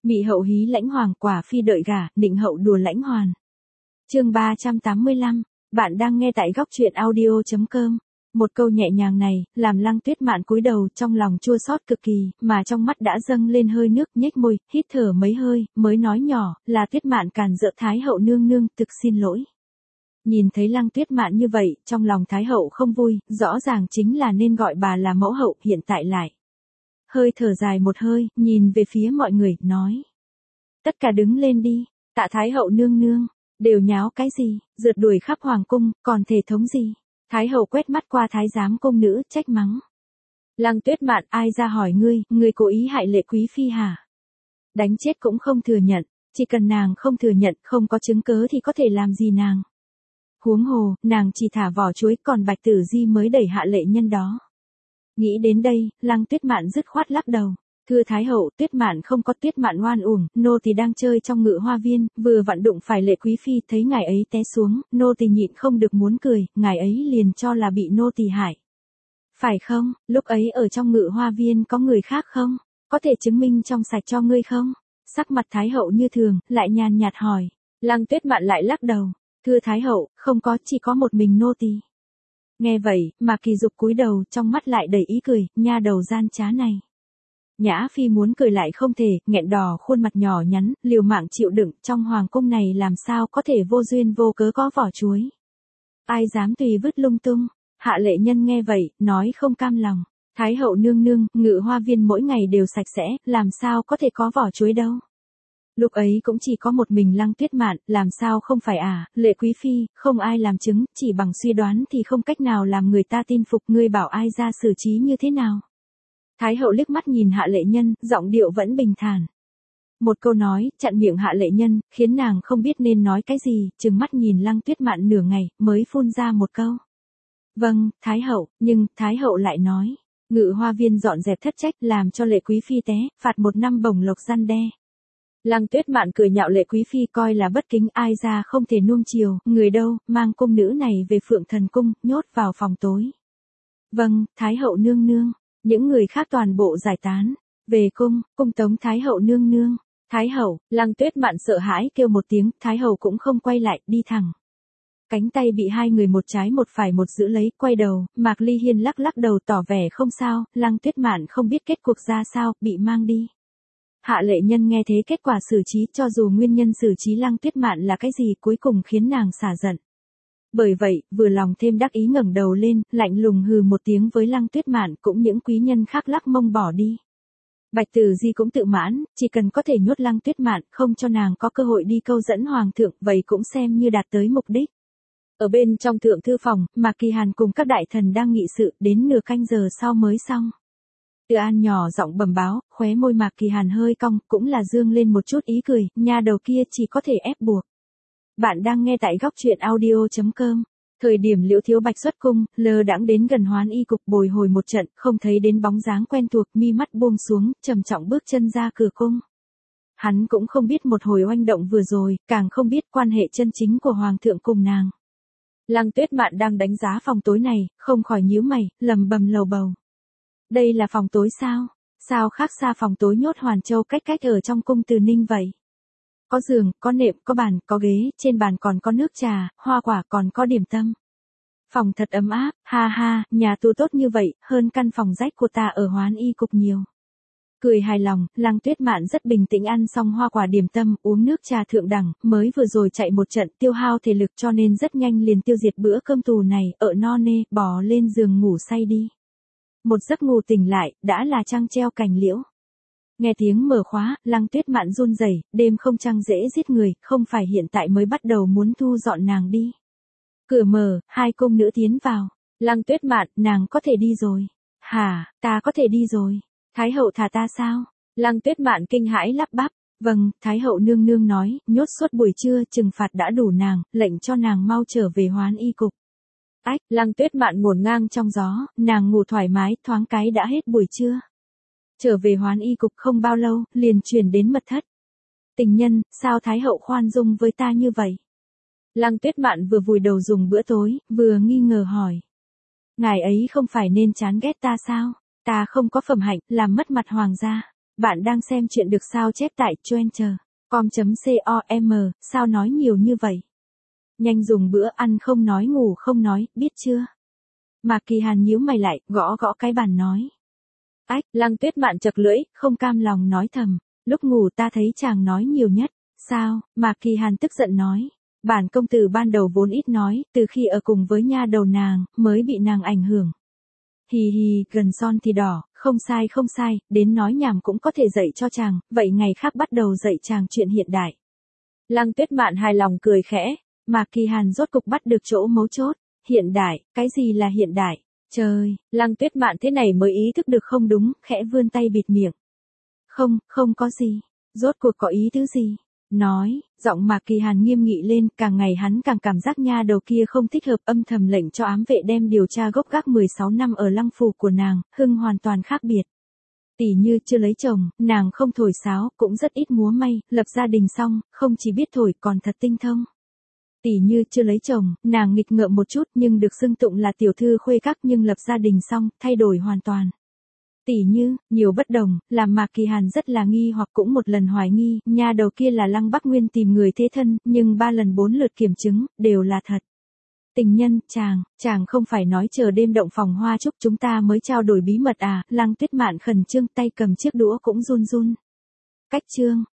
Mị hậu hí lãnh hoàng, quả phi đợi gả, định hậu đùa lãnh hoàn. Chương 385, bạn đang nghe tại góc truyện audio.com. Một câu nhẹ nhàng này, làm Lăng Tuyết Mạn cúi đầu, trong lòng chua xót cực kỳ, mà trong mắt đã dâng lên hơi nước, nhếch môi, hít thở mấy hơi, mới nói nhỏ, là Tuyết Mạn càn rỡ Thái hậu nương nương, thực xin lỗi. Nhìn thấy Lăng Tuyết Mạn như vậy, trong lòng Thái hậu không vui, rõ ràng chính là nên gọi bà là mẫu hậu, hiện tại lại. Hơi thở dài một hơi, nhìn về phía mọi người, nói. Tất cả đứng lên đi, tạ Thái hậu nương nương, đều nháo cái gì, rượt đuổi khắp hoàng cung, còn thể thống gì. Thái hậu quét mắt qua thái giám cung nữ, trách mắng. Lăng Tuyết Mạn, ai ra hỏi ngươi cố ý hại Lệ Quý Phi hả? Đánh chết cũng không thừa nhận, chỉ cần nàng không thừa nhận, không có chứng cớ thì có thể làm gì nàng. Huống hồ, nàng chỉ thả vỏ chuối, còn Bạch Tử Di mới đẩy hạ lệ nhân đó. Nghĩ đến đây, Lăng Tuyết Mạn dứt khoát lắc đầu. Thưa Thái hậu, Tuyết Mạn không có Tuyết Mạn oan uổng, nô tỳ đang chơi trong Ngự Hoa Viên, vừa vặn đụng phải Lệ Quý Phi, thấy ngài ấy té xuống, nô tỳ nhịn không được muốn cười, ngài ấy liền cho là bị nô tỳ hại. Phải không, lúc ấy ở trong Ngự Hoa Viên có người khác không? Có thể chứng minh trong sạch cho ngươi không? Sắc mặt Thái hậu như thường, lại nhàn nhạt hỏi. Lăng Tuyết Mạn lại lắc đầu. Thưa Thái hậu, không có, chỉ có một mình nô tỳ. Nghe vậy, mà Kỳ Dục cúi đầu, trong mắt lại đầy ý cười, nha đầu gian trá này. Nhã Phi muốn cười lại không thể, nghẹn đỏ khuôn mặt nhỏ nhắn, liều mạng chịu đựng, trong hoàng cung này làm sao có thể vô duyên vô cớ có vỏ chuối. Ai dám tùy vứt lung tung. Hạ lệ nhân nghe vậy, nói không cam lòng. Thái hậu nương nương, Ngự Hoa Viên mỗi ngày đều sạch sẽ, làm sao có thể có vỏ chuối đâu. Lúc ấy cũng chỉ có một mình Lăng Tuyết Mạn, làm sao không phải à, Lệ Quý Phi, không ai làm chứng, chỉ bằng suy đoán thì không cách nào làm người ta tin phục, ngươi bảo ai ra xử trí như thế nào. Thái hậu liếc mắt nhìn hạ lệ nhân, giọng điệu vẫn bình thản. Một câu nói, chặn miệng hạ lệ nhân, khiến nàng không biết nên nói cái gì, trừng mắt nhìn Lăng Tuyết Mạn nửa ngày, mới phun ra một câu. Vâng, Thái hậu, nhưng, Thái hậu lại nói, Ngự Hoa Viên dọn dẹp thất trách, làm cho Lệ Quý Phi té, phạt 1 năm bổng lộc răn đe. Lăng Tuyết Mạn cười nhạo Lệ Quý Phi coi là bất kính, ai ra không thể nuông chiều, người đâu, mang cung nữ này về Phượng Thần Cung, nhốt vào phòng tối. Vâng, Thái hậu nương nương. Những người khác toàn bộ giải tán. Về cung tống Thái hậu nương nương. Thái hậu, Lăng Tuyết Mạn sợ hãi kêu một tiếng, Thái hậu cũng không quay lại, đi thẳng. Cánh tay bị hai người một trái một phải một giữ lấy, quay đầu, Mạc Ly Hiên lắc lắc đầu tỏ vẻ không sao, Lăng Tuyết Mạn không biết kết cuộc ra sao, bị mang đi. Hạ lệ nhân nghe thế kết quả xử trí, cho dù nguyên nhân xử trí Lăng Tuyết Mạn là cái gì, cuối cùng khiến nàng xả giận. Bởi vậy, vừa lòng thêm đắc ý ngẩng đầu lên, lạnh lùng hừ một tiếng với Lăng Tuyết Mạn, cũng những quý nhân khác lắc mông bỏ đi. Bạch Tử Di cũng tự mãn, chỉ cần có thể nhốt Lăng Tuyết Mạn, không cho nàng có cơ hội đi câu dẫn hoàng thượng, vậy cũng xem như đạt tới mục đích. Ở bên trong thượng thư phòng, Mạc Kỳ Hàn cùng các đại thần đang nghị sự, đến nửa canh giờ sau mới xong. Từ An nhỏ giọng bẩm báo, khóe môi Mạc Kỳ Hàn hơi cong, cũng là dương lên một chút ý cười, nha đầu kia chỉ có thể ép buộc. Bạn đang nghe tại góc truyện audio.com. Thời điểm Liễu Thiếu Bạch xuất cung, lơ đãng đến gần Hoán Y cục bồi hồi một trận, không thấy đến bóng dáng quen thuộc, mi mắt buông xuống, trầm trọng bước chân ra cửa cung. Hắn cũng không biết một hồi oanh động vừa rồi, càng không biết quan hệ chân chính của hoàng thượng cùng nàng. Lăng Tuyết Mạn đang đánh giá phòng tối này, không khỏi nhíu mày, lầm bầm lầu bầu. Đây là phòng tối sao? Sao khác xa phòng tối nhốt Hoàn Châu cách ở trong cung Từ Ninh vậy? Có giường, có nệm, có bàn, có ghế, trên bàn còn có nước trà, hoa quả, còn có điểm tâm. Phòng thật ấm áp, ha ha, nhà tu tốt như vậy, hơn căn phòng rách của ta ở Hoán Y cục nhiều. Cười hài lòng, Lăng Tuyết Mạn rất bình tĩnh ăn xong hoa quả điểm tâm, uống nước trà thượng đẳng, mới vừa rồi chạy một trận tiêu hao thể lực cho nên rất nhanh liền tiêu diệt bữa cơm tù này, ở no nê, bò lên giường ngủ say đi. Một giấc ngủ tỉnh lại, đã là trăng treo cành liễu. Nghe tiếng mở khóa, Lăng Tuyết Mạn run rẩy, đêm không trăng dễ giết người, không phải hiện tại mới bắt đầu muốn thu dọn nàng đi. Cửa mở, hai cung nữ tiến vào. Lăng Tuyết Mạn, nàng có thể đi rồi. Hả, ta có thể đi rồi. Thái hậu thả ta sao? Lăng Tuyết Mạn kinh hãi lắp bắp. Vâng, Thái hậu nương nương nói, nhốt suốt buổi trưa, trừng phạt đã đủ nàng, lệnh cho nàng mau trở về Hoán Y cục. Ách, Lăng Tuyết Mạn ngổn ngang trong gió, nàng ngủ thoải mái, thoáng cái đã hết buổi trưa. Trở về Hoán Y cục không bao lâu, liền chuyển đến mật thất. Tình nhân, sao Thái hậu khoan dung với ta như vậy? Lăng Tuyết Mạn vừa vùi đầu dùng bữa tối, vừa nghi ngờ hỏi. Ngài ấy không phải nên chán ghét ta sao? Ta không có phẩm hạnh, làm mất mặt hoàng gia. Bạn đang xem chuyện được sao chép tại choenter.com, sao nói nhiều như vậy? Nhanh dùng bữa ăn không nói ngủ không nói, biết chưa? Mạc Kỳ Hàn nhíu mày lại, gõ gõ cái bàn nói. Ách, Lăng Tuyết Mạn chật lưỡi, không cam lòng nói thầm. Lúc ngủ ta thấy chàng nói nhiều nhất. Sao? Mạc Kỳ Hàn tức giận nói. Bản công tử ban đầu vốn ít nói, từ khi ở cùng với nha đầu nàng, mới bị nàng ảnh hưởng. Hì hì, gần son thì đỏ, không sai, đến nói nhảm cũng có thể dạy cho chàng, vậy ngày khác bắt đầu dạy chàng chuyện hiện đại. Lăng Tuyết Mạn hài lòng cười khẽ, Mạc Kỳ Hàn rốt cục bắt được chỗ mấu chốt. Hiện đại, cái gì là hiện đại? Trời, Lăng Tuyết Mạn thế này mới ý thức được không đúng, khẽ vươn tay bịt miệng. Không có gì, rốt cuộc có ý tứ gì? Nói, giọng Mạc Kỳ Hàn nghiêm nghị lên, càng ngày hắn càng cảm giác nha đầu kia không thích hợp, âm thầm lệnh cho ám vệ đem điều tra gốc gác 16 năm ở lăng phủ của nàng, hưng hoàn toàn khác biệt. Tỷ Như chưa lấy chồng, nàng không thổi sáo, cũng rất ít múa may, lập gia đình xong, không chỉ biết thổi còn thật tinh thông. Tỷ Như chưa lấy chồng, nàng nghịch ngợm một chút nhưng được xưng tụng là tiểu thư khuê các, nhưng lập gia đình xong, thay đổi hoàn toàn. Tỷ Như, nhiều bất đồng, làm Mạc Kỳ Hàn rất là nghi hoặc cũng một lần hoài nghi, nha đầu kia là Lăng Bắc Nguyên tìm người thế thân, nhưng 3 lần 4 lượt kiểm chứng, đều là thật. Tình nhân, chàng không phải nói chờ đêm động phòng hoa chúc chúng ta mới trao đổi bí mật à? Lăng Tuyết Mạn khẩn trương, tay cầm chiếc đũa cũng run run. Cách chương